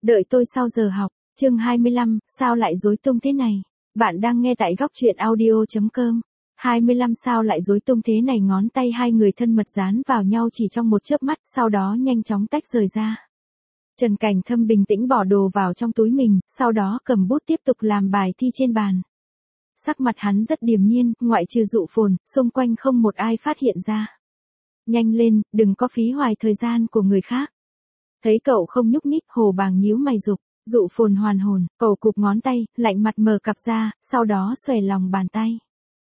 Đợi tôi sau giờ học. Chương 25, sao lại rối tung thế này? Bạn đang nghe tại góc truyện audio.com. 25 sao lại rối tung thế này, ngón tay hai người thân mật dán vào nhau chỉ trong một chớp mắt, sau đó nhanh chóng tách rời ra. Trần Cảnh Thâm bình tĩnh bỏ đồ vào trong túi mình, sau đó cầm bút tiếp tục làm bài thi trên bàn. Sắc mặt hắn rất điềm nhiên, ngoại trừ Dụ Phồn, xung quanh không một ai phát hiện ra. Nhanh lên, đừng có phí hoài thời gian của người khác. Thấy cậu không nhúc nhích, Hồ Bàng nhíu mày giục. Dụ Phồn hoàn hồn, cậu cụp ngón tay, lạnh mặt mở cặp ra, sau đó xòe lòng bàn tay.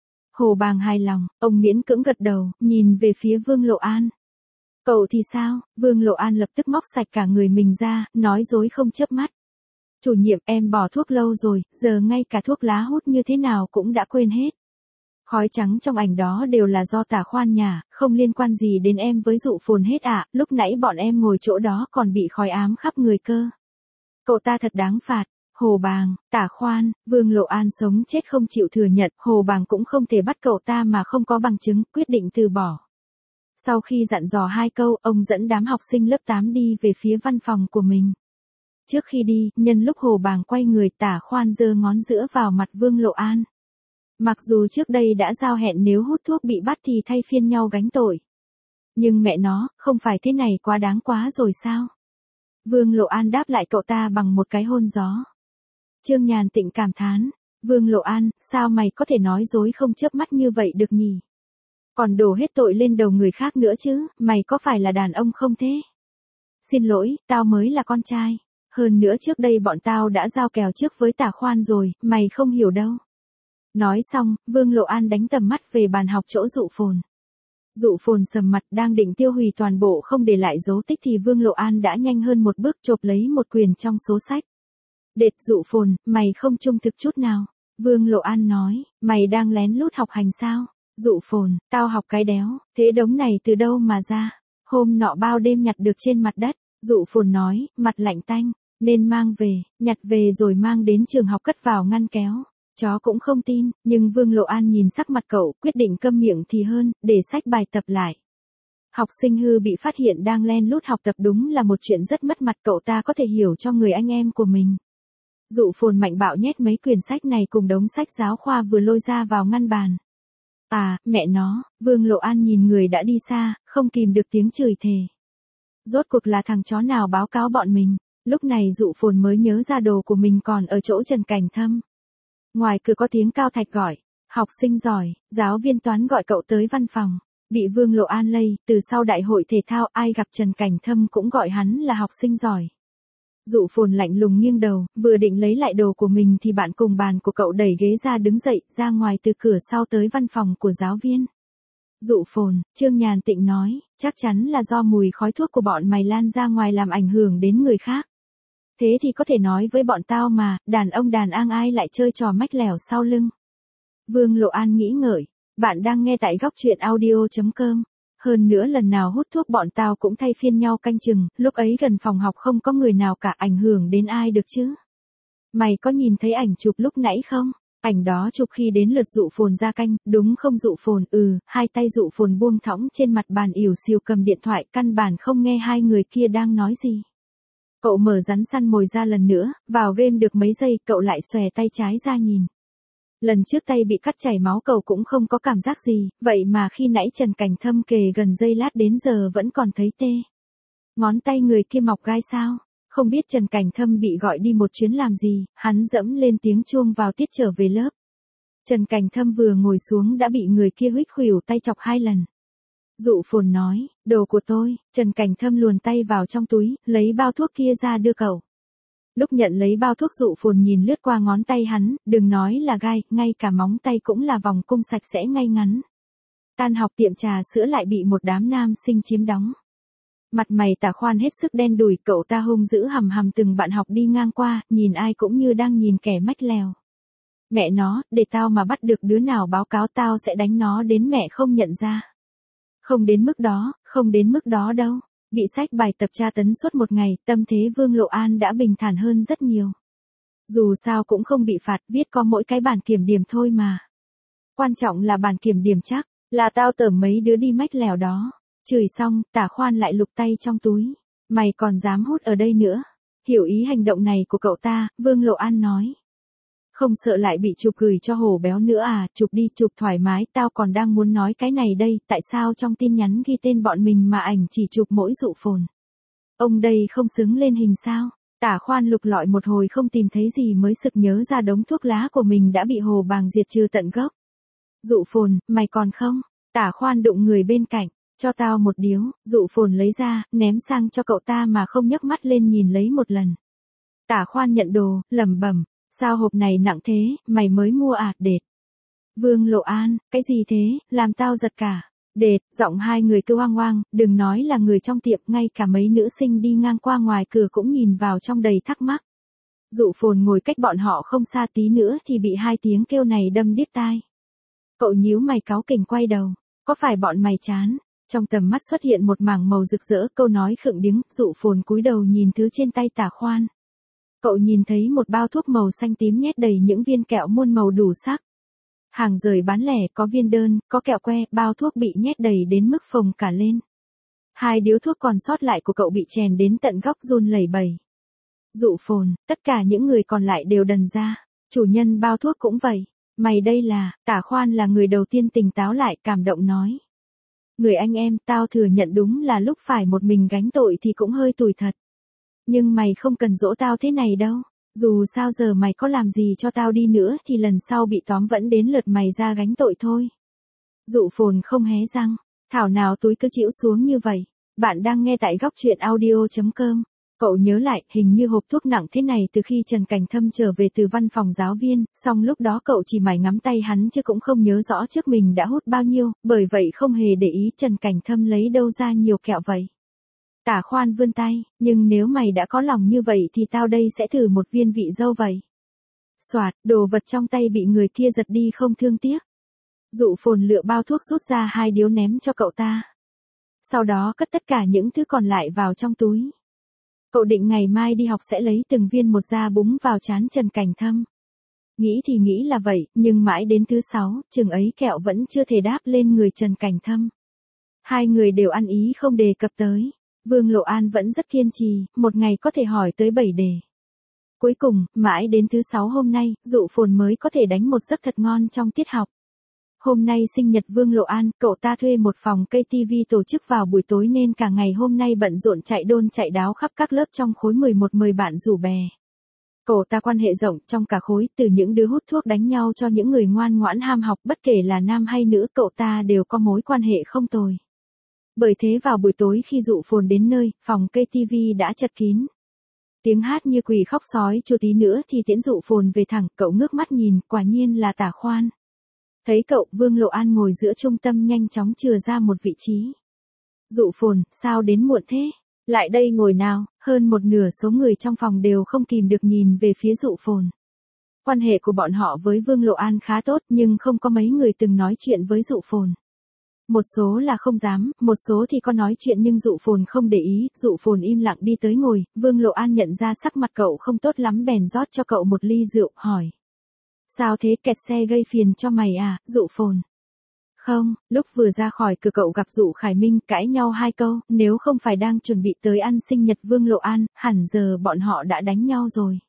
Hồ Bàng hài lòng, ông miễn cưỡng gật đầu, nhìn về phía Vương Lộ An. Cậu thì sao? Vương Lộ An lập tức móc sạch cả người mình ra, nói dối không chớp mắt. Chủ nhiệm, em bỏ thuốc lâu rồi, giờ ngay cả thuốc lá hút như thế nào cũng đã quên hết. Khói trắng trong ảnh đó đều là do Tả Khoan nhả, không liên quan gì đến em với Dụ Phồn hết ạ, lúc nãy bọn em ngồi chỗ đó còn bị khói ám khắp người cơ. Cậu ta thật đáng phạt. Hồ Bàng, Tả Khoan, Vương Lộ An sống chết không chịu thừa nhận, Hồ Bàng cũng không thể bắt cậu ta mà không có bằng chứng, quyết định từ bỏ. Sau khi dặn dò hai câu, ông dẫn đám học sinh lớp 8 đi về phía văn phòng của mình. Trước khi đi, nhân lúc Hồ Bàng quay người, Tả Khoan giơ ngón giữa vào mặt Vương Lộ An. Mặc dù trước đây đã giao hẹn nếu hút thuốc bị bắt thì thay phiên nhau gánh tội. Nhưng mẹ nó, không phải thế này quá đáng quá rồi sao? Vương Lộ An đáp lại cậu ta bằng một cái hôn gió. Trương Nhàn Tịnh cảm thán. Vương Lộ An, sao mày có thể nói dối không chớp mắt như vậy được nhỉ? Còn đổ hết tội lên đầu người khác nữa chứ, mày có phải là đàn ông không thế? Xin lỗi, tao mới là con trai. Hơn nữa trước đây bọn tao đã giao kèo trước với Tả Khoan rồi, mày không hiểu đâu. Nói xong, Vương Lộ An đánh tầm mắt về bàn học chỗ Dụ Phồn. Dụ Phồn sầm mặt đang định tiêu hủy toàn bộ không để lại dấu tích thì Vương Lộ An đã nhanh hơn một bước chộp lấy một quyền trong số sách. Đệt Dụ Phồn, mày không trung thực chút nào. Vương Lộ An nói, mày đang lén lút học hành sao? Dụ Phồn, tao học cái đéo, thế đống này từ đâu mà ra? Hôm nọ bao đêm nhặt được trên mặt đất. Dụ Phồn nói, mặt lạnh tanh, nên mang về, nhặt về rồi mang đến trường học cất vào ngăn kéo. Chó cũng không tin, nhưng Vương Lộ An nhìn sắc mặt cậu, quyết định câm miệng thì hơn, để xách bài tập lại. Học sinh hư bị phát hiện đang len lút học tập đúng là một chuyện rất mất mặt, cậu ta có thể hiểu cho người anh em của mình. Dụ Phồn mạnh bạo nhét mấy quyển sách này cùng đống sách giáo khoa vừa lôi ra vào ngăn bàn. À, mẹ nó, Vương Lộ An nhìn người đã đi xa, không kìm được tiếng chửi thề. Rốt cuộc là thằng chó nào báo cáo bọn mình, lúc này Dụ Phồn mới nhớ ra đồ của mình còn ở chỗ Trần Cảnh Thâm. Ngoài cửa có tiếng Cao Thạch gọi, học sinh giỏi, giáo viên toán gọi cậu tới văn phòng. Bị Vương Lộ An lây, từ sau đại hội thể thao ai gặp Trần Cảnh Thâm cũng gọi hắn là học sinh giỏi. Dụ Phồn lạnh lùng nghiêng đầu, vừa định lấy lại đồ của mình thì bạn cùng bàn của cậu đẩy ghế ra đứng dậy, ra ngoài từ cửa sau tới văn phòng của giáo viên. Dụ Phồn, Trương Nhàn Tịnh nói, chắc chắn là do mùi khói thuốc của bọn mày lan ra ngoài làm ảnh hưởng đến người khác. Thế thì có thể nói với bọn tao mà, đàn ông đàn an ai lại chơi trò mách lẻo sau lưng. Vương Lộ An nghĩ ngợi, bạn đang nghe tại góc truyện audio.com. Hơn nữa lần nào hút thuốc bọn tao cũng thay phiên nhau canh chừng, lúc ấy gần phòng học không có người nào cả, ảnh hưởng đến ai được chứ. Mày có nhìn thấy ảnh chụp lúc nãy không? Ảnh đó chụp khi đến lượt Dụ Phồn ra canh, đúng không Dụ Phồn? Hai tay Dụ Phồn buông thõng trên mặt bàn ỉu xìu cầm điện thoại, căn bản không nghe hai người kia đang nói gì. Cậu mở rắn săn mồi ra lần nữa, vào game được mấy giây, cậu lại xòe tay trái ra nhìn. Lần trước tay bị cắt chảy máu cậu cũng không có cảm giác gì, vậy mà khi nãy Trần Cảnh Thâm kề gần giây lát đến giờ vẫn còn thấy tê. Ngón tay người kia mọc gai sao? Không biết Trần Cảnh Thâm bị gọi đi một chuyến làm gì, hắn dẫm lên tiếng chuông vào tiết trở về lớp. Trần Cảnh Thâm vừa ngồi xuống đã bị người kia huých khuỷu tay chọc 2 lần. Dụ Phồn nói, đồ của tôi. Trần Cảnh Thâm luồn tay vào trong túi, lấy bao thuốc kia ra đưa cậu. Lúc nhận lấy bao thuốc Dụ Phồn nhìn lướt qua ngón tay hắn, đừng nói là gai, ngay cả móng tay cũng là vòng cung sạch sẽ ngay ngắn. Tan học tiệm trà sữa lại bị một đám nam sinh chiếm đóng. Mặt mày Tả Khoan hết sức đen đủi, cậu ta hung dữ hầm hầm từng bạn học đi ngang qua, nhìn ai cũng như đang nhìn kẻ mách lèo. Mẹ nó, để tao mà bắt được đứa nào báo cáo tao sẽ đánh nó đến mẹ không nhận ra. Không đến mức đó đâu. Bị sách bài tập tra tấn suốt một ngày, tâm thế Vương Lộ An đã bình thản hơn rất nhiều. Dù sao cũng không bị phạt, viết có mỗi cái bản kiểm điểm thôi mà. Quan trọng là bản kiểm điểm chắc, là tao tởm mấy đứa đi mách lèo đó. Chửi xong, Tả Khoan lại lục tay trong túi. Mày còn dám hút ở đây nữa? Hiểu ý hành động này của cậu ta, Vương Lộ An nói. Không sợ lại bị chụp gửi cho hổ béo nữa à, chụp đi, chụp thoải mái, tao còn đang muốn nói cái này đây, tại sao trong tin nhắn ghi tên bọn mình mà ảnh chỉ chụp mỗi dụ phồn. Ông đây không xứng lên hình sao? Tả Khoan lục lọi một hồi không tìm thấy gì mới sực nhớ ra đống thuốc lá của mình đã bị Hồ Bàng diệt trừ tận gốc. Dụ phồn, mày còn không? Tả Khoan đụng người bên cạnh, cho tao một điếu, dụ phồn lấy ra, ném sang cho cậu ta mà không nhấc mắt lên nhìn lấy một lần. Tả Khoan nhận đồ, lẩm bẩm, sao hộp này nặng thế, mày mới mua à, đệt. Vương Lộ An, cái gì thế, làm tao giật cả. Đệt, giọng hai người kêu oang oang, đừng nói là người trong tiệm, ngay cả mấy nữ sinh đi ngang qua ngoài cửa cũng nhìn vào trong đầy thắc mắc. Dụ phồn ngồi cách bọn họ không xa tí nữa thì bị hai tiếng kêu này đâm điếc tai. Cậu nhíu mày cáu kỉnh quay đầu, có phải bọn mày chán? Trong tầm mắt xuất hiện một mảng màu rực rỡ, câu nói khựng điếng, dụ phồn cúi đầu nhìn thứ trên tay Tả Khoan. Cậu nhìn thấy một bao thuốc màu xanh tím nhét đầy những viên kẹo muôn màu đủ sắc. Hàng rời bán lẻ, có viên đơn, có kẹo que, bao thuốc bị nhét đầy đến mức phồng cả lên. Hai điếu thuốc còn sót lại của cậu bị chèn đến tận góc run lẩy bẩy. Dụ phồn, tất cả những người còn lại đều đần ra. Chủ nhân bao thuốc cũng vậy. Mày đây là, Tả Khoan là người đầu tiên tỉnh táo lại, cảm động nói. Người anh em, tao thừa nhận đúng là lúc phải một mình gánh tội thì cũng hơi tủi thật. Nhưng mày không cần dỗ tao thế này đâu. Dù sao giờ mày có làm gì cho tao đi nữa thì lần sau bị tóm vẫn đến lượt mày ra gánh tội thôi. Dụ phồn không hé răng, thảo nào túi cứ chĩu xuống như vậy. Bạn đang nghe tại góc truyện audio.com. Cậu nhớ lại, hình như hộp thuốc nặng thế này từ khi Trần Cảnh Thâm trở về từ văn phòng giáo viên, song lúc đó cậu chỉ mải ngắm tay hắn chứ cũng không nhớ rõ trước mình đã hút bao nhiêu, bởi vậy không hề để ý Trần Cảnh Thâm lấy đâu ra nhiều kẹo vậy. Tả Khoan vươn tay, nhưng nếu mày đã có lòng như vậy thì tao đây sẽ thử một viên vị dâu vậy. Soạt, đồ vật trong tay bị người kia giật đi không thương tiếc. Dụ phồn lựa bao thuốc rút ra hai điếu ném cho cậu ta. Sau đó cất tất cả những thứ còn lại vào trong túi. Cậu định ngày mai đi học sẽ lấy từng viên một ra búng vào trán Trần Cảnh Thâm. Nghĩ thì nghĩ là vậy, nhưng mãi đến thứ 6, chừng ấy kẹo vẫn chưa thể đáp lên người Trần Cảnh Thâm. Hai người đều ăn ý không đề cập tới. Vương Lộ An vẫn rất kiên trì, một ngày có thể hỏi tới 7 đề. Cuối cùng, mãi đến thứ 6 hôm nay, dụ phồn mới có thể đánh một giấc thật ngon trong tiết học. Hôm nay sinh nhật Vương Lộ An, cậu ta thuê một phòng cây TV tổ chức vào buổi tối nên cả ngày hôm nay bận rộn chạy đôn chạy đáo khắp các lớp trong khối 11 mời bạn rủ bè. Cậu ta quan hệ rộng trong cả khối, từ những đứa hút thuốc đánh nhau cho những người ngoan ngoãn ham học, bất kể là nam hay nữ, cậu ta đều có mối quan hệ không tồi. Bởi thế vào buổi tối khi dụ phồn đến nơi, phòng cây TV đã chật kín. Tiếng hát như quỷ khóc sói, chưa tí nữa thì tiễn dụ phồn về thẳng, cậu ngước mắt nhìn, quả nhiên là Tả Khoan. Thấy cậu, Vương Lộ An ngồi giữa trung tâm nhanh chóng chừa ra một vị trí. Dụ phồn, sao đến muộn thế? Lại đây ngồi nào, hơn một nửa số người trong phòng đều không kìm được nhìn về phía dụ phồn. Quan hệ của bọn họ với Vương Lộ An khá tốt nhưng không có mấy người từng nói chuyện với dụ phồn. Một số là không dám, một số thì có nói chuyện nhưng dụ phồn không để ý, dụ phồn im lặng đi tới ngồi, Vương Lộ An nhận ra sắc mặt cậu không tốt lắm bèn rót cho cậu một ly rượu, hỏi. Sao thế, kẹt xe gây phiền cho mày à, dụ phồn? Không, lúc vừa ra khỏi cửa cậu gặp dụ Khải Minh cãi nhau hai câu, nếu không phải đang chuẩn bị tới ăn sinh nhật Vương Lộ An, hẳn giờ bọn họ đã đánh nhau rồi.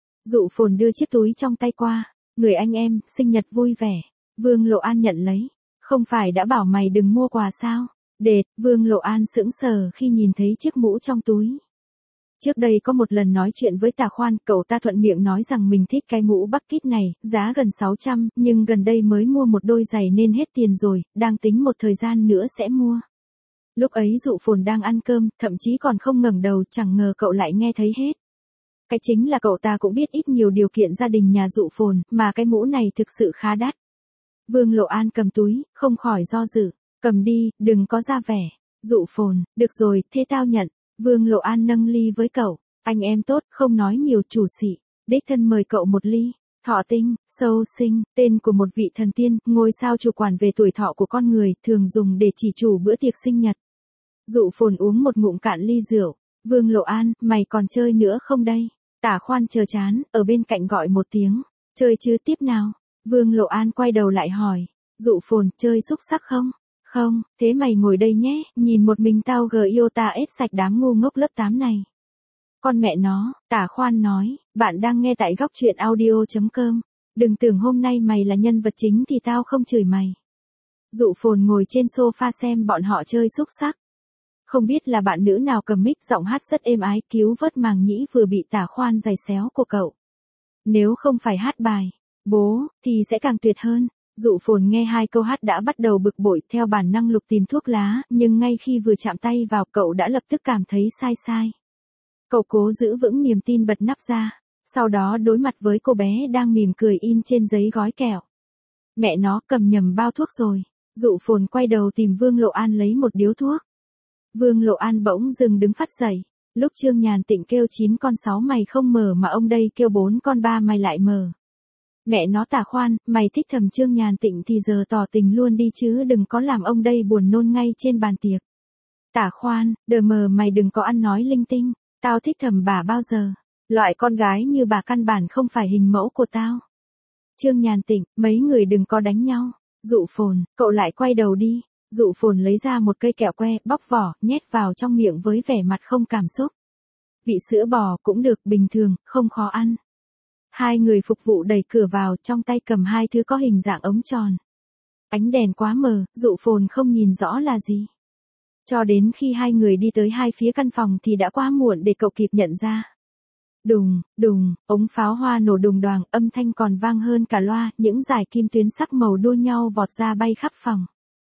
Dụ phồn đưa chiếc túi trong tay qua, người anh em, sinh nhật vui vẻ. Vương Lộ An nhận lấy. Không phải đã bảo mày đừng mua quà sao? Đệt, Vương Lộ An sững sờ khi nhìn thấy chiếc mũ trong túi. Trước đây có một lần nói chuyện với Tả Khoan, cậu ta thuận miệng nói rằng mình thích cái mũ bucket này, giá gần 600, nhưng gần đây mới mua một đôi giày nên hết tiền rồi, đang tính một thời gian nữa sẽ mua. Lúc ấy dụ phồn đang ăn cơm, thậm chí còn không ngẩng đầu, chẳng ngờ cậu lại nghe thấy hết. Cái chính là cậu ta cũng biết ít nhiều điều kiện gia đình nhà dụ phồn, mà cái mũ này thực sự khá đắt. Vương Lộ An cầm túi, không khỏi do dự. Cầm đi, đừng có ra vẻ. Dụ phồn, được rồi, thế tao nhận. Vương Lộ An nâng ly với cậu. Anh em tốt, không nói nhiều, chủ sĩ. Đích thân mời cậu một ly. Thọ tinh, sâu sinh, tên của một vị thần tiên, ngôi sao chủ quản về tuổi thọ của con người, thường dùng để chỉ chủ bữa tiệc sinh nhật. Dụ phồn uống một ngụm cạn ly rượu. Vương Lộ An, mày còn chơi nữa không đây? Tả Khoan chờ chán, ở bên cạnh gọi một tiếng. Chơi chứ tiếp nào? Vương Lộ An quay đầu lại hỏi. Dụ phồn, chơi xúc sắc không? Không, thế mày ngồi đây nhé, nhìn một mình tao Iota ết sạch đám ngu ngốc lớp 8 này. Con mẹ nó, Tả Khoan nói, bạn đang nghe tại góc truyện audio.com. Đừng tưởng hôm nay mày là nhân vật chính thì tao không chửi mày. Dụ Phồn ngồi trên sofa xem bọn họ chơi xúc xắc. Không biết là bạn nữ nào cầm mic giọng hát rất êm ái cứu vớt màng nhĩ vừa bị Tả Khoan giày xéo của cậu. Nếu không phải hát bài, bố, thì sẽ càng tuyệt hơn. Dụ Phồn nghe hai câu hát đã bắt đầu bực bội theo bản năng lục tìm thuốc lá, nhưng ngay khi vừa chạm tay vào cậu đã lập tức cảm thấy sai sai. Cậu cố giữ vững niềm tin bật nắp ra, sau đó đối mặt với cô bé đang mỉm cười in trên giấy gói kẹo. Mẹ nó cầm nhầm bao thuốc rồi. Dụ Phồn quay đầu tìm Vương Lộ An lấy một điếu thuốc. Vương Lộ An bỗng dừng đứng phắt dậy. Lúc Trương Nhàn Tịnh kêu 9 con 6 mày không mở mà ông đây kêu 4 con 3 mày lại mở. Mẹ nó Tả Khoan, mày thích thầm Trương Nhàn Tịnh thì giờ tỏ tình luôn đi chứ đừng có làm ông đây buồn nôn ngay trên bàn tiệc. Tả Khoan, đờ mờ mày đừng có ăn nói linh tinh, tao thích thầm bà bao giờ. Loại con gái như bà căn bản không phải hình mẫu của tao. Trương Nhàn Tịnh, mấy người đừng có đánh nhau. Dụ Phồn, cậu lại quay đầu đi. Dụ Phồn lấy ra một cây kẹo que, bóc vỏ, nhét vào trong miệng với vẻ mặt không cảm xúc. Vị sữa bò cũng được, bình thường, không khó ăn. Hai người phục vụ đẩy cửa vào, trong tay cầm hai thứ có hình dạng ống tròn. Ánh đèn quá mờ, Dụ Phồn không nhìn rõ là gì. Cho đến khi hai người đi tới hai phía căn phòng thì đã quá muộn để cậu kịp nhận ra. Đùng, đùng, ống pháo hoa nổ đùng đoàng, âm thanh còn vang hơn cả loa, những dải kim tuyến sắc màu đua nhau vọt ra bay khắp phòng.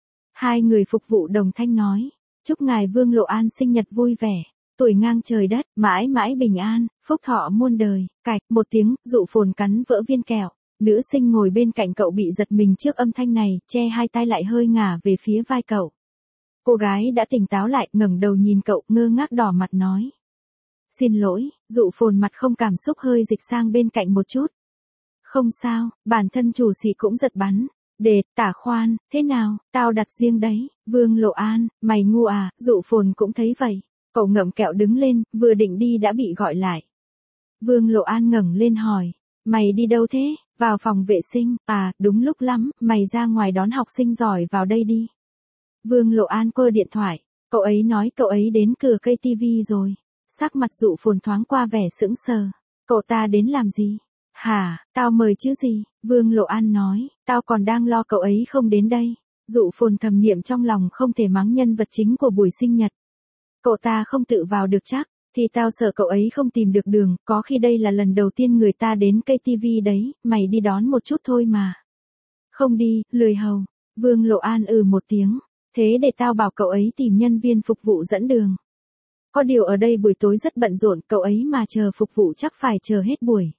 Hai người phục vụ đồng thanh nói, chúc ngài Vương Lộ An sinh nhật vui vẻ, tuổi ngang trời đất, mãi mãi bình an, phúc thọ muôn đời. Cạch, một tiếng, Dụ Phồn cắn vỡ viên kẹo. Nữ sinh ngồi bên cạnh cậu bị giật mình trước âm thanh này, che hai tay lại hơi ngả về phía vai cậu. Cô gái đã tỉnh táo lại, ngẩng đầu nhìn cậu, ngơ ngác đỏ mặt nói. Xin lỗi. Dụ Phồn mặt không cảm xúc hơi dịch sang bên cạnh một chút. Không sao, bản thân chủ sĩ cũng giật bắn. Để, Tả Khoan, thế nào, tao đặt riêng đấy. Vương Lộ An, mày ngu à? Dụ Phồn cũng thấy vậy. Cậu ngậm kẹo đứng lên, vừa định đi đã bị gọi lại. Vương Lộ An ngẩng lên hỏi, mày đi đâu thế? Vào phòng vệ sinh. À, đúng lúc lắm, mày ra ngoài đón học sinh giỏi vào đây đi. Vương Lộ An quơ điện thoại. Cậu ấy nói cậu ấy đến cửa cây tivi rồi. Sắc mặt Dụ Phồn thoáng qua vẻ sững sờ. Cậu ta đến làm gì? Hả, tao mời chứ gì? Vương Lộ An nói, tao còn đang lo cậu ấy không đến đây. Dụ Phồn thầm niệm trong lòng không thể mắng nhân vật chính của buổi sinh nhật. Cậu ta không tự vào được chắc, thì tao sợ cậu ấy không tìm được đường, có khi đây là lần đầu tiên người ta đến cây tivi đấy, mày đi đón một chút thôi mà. Không đi, lười hầu. Vương Lộ An một tiếng, thế để tao bảo cậu ấy tìm nhân viên phục vụ dẫn đường. Có điều ở đây buổi tối rất bận rộn, cậu ấy mà chờ phục vụ chắc phải chờ hết buổi.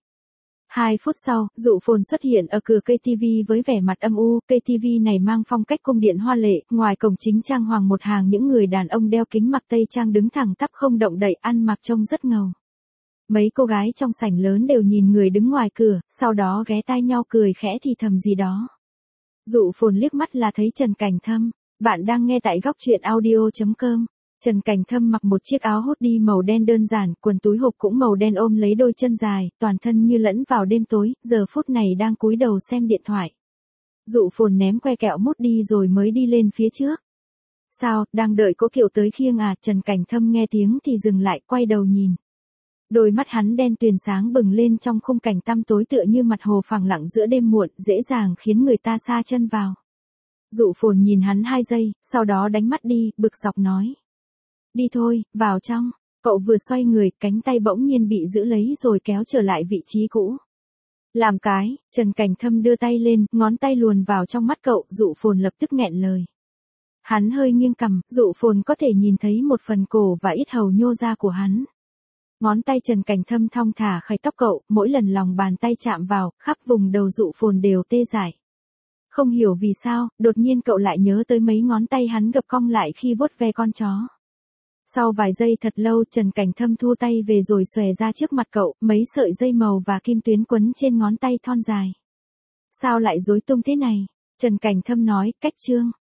2 phút sau, Dụ Phồn xuất hiện ở cửa cây tivi với vẻ mặt âm u, cây tivi này mang phong cách cung điện hoa lệ, ngoài cổng chính trang hoàng một hàng những người đàn ông đeo kính mặc tây trang đứng thẳng tắp không động đậy, ăn mặc trông rất ngầu. Mấy cô gái trong sảnh lớn đều nhìn người đứng ngoài cửa, sau đó ghé tai nhau cười khẽ thì thầm gì đó. Dụ Phồn liếc mắt là thấy Trần Cảnh Thâm. Bạn đang nghe tại góc truyện audio.com. Trần Cảnh Thâm mặc một chiếc áo hoodie màu đen đơn giản, quần túi hộp cũng màu đen ôm lấy đôi chân dài, toàn thân như lẫn vào đêm tối, giờ phút này đang cúi đầu xem điện thoại. Dụ Phồn ném que kẹo mút đi rồi mới đi lên phía trước. Sao, đang đợi Cố Kiều tới khiêng à? Trần Cảnh Thâm nghe tiếng thì dừng lại, quay đầu nhìn. Đôi mắt hắn đen tuyền sáng bừng lên trong khung cảnh tăm tối tựa như mặt hồ phẳng lặng giữa đêm muộn, dễ dàng khiến người ta sa chân vào. Dụ Phồn nhìn hắn 2 giây, sau đó đánh mắt đi, bực dọc nói. Đi thôi, vào trong. Cậu vừa xoay người, cánh tay bỗng nhiên bị giữ lấy rồi kéo trở lại vị trí cũ. Làm cái, Trần Cảnh Thâm đưa tay lên, ngón tay luồn vào trong mắt cậu, Dụ Phồn lập tức nghẹn lời. Hắn hơi nghiêng cằm, Dụ Phồn có thể nhìn thấy một phần cổ và yết hầu nhô ra của hắn. Ngón tay Trần Cảnh Thâm thong thả khẩy tóc cậu, mỗi lần lòng bàn tay chạm vào, khắp vùng đầu Dụ Phồn đều tê dại. Không hiểu vì sao, đột nhiên cậu lại nhớ tới mấy ngón tay hắn gập cong lại khi vuốt ve con chó. Sau vài giây thật lâu, Trần Cảnh Thâm thu tay về rồi xòe ra trước mặt cậu, mấy sợi dây màu và kim tuyến quấn trên ngón tay thon dài. Sao lại rối tung thế này? Trần Cảnh Thâm nói, cách trương.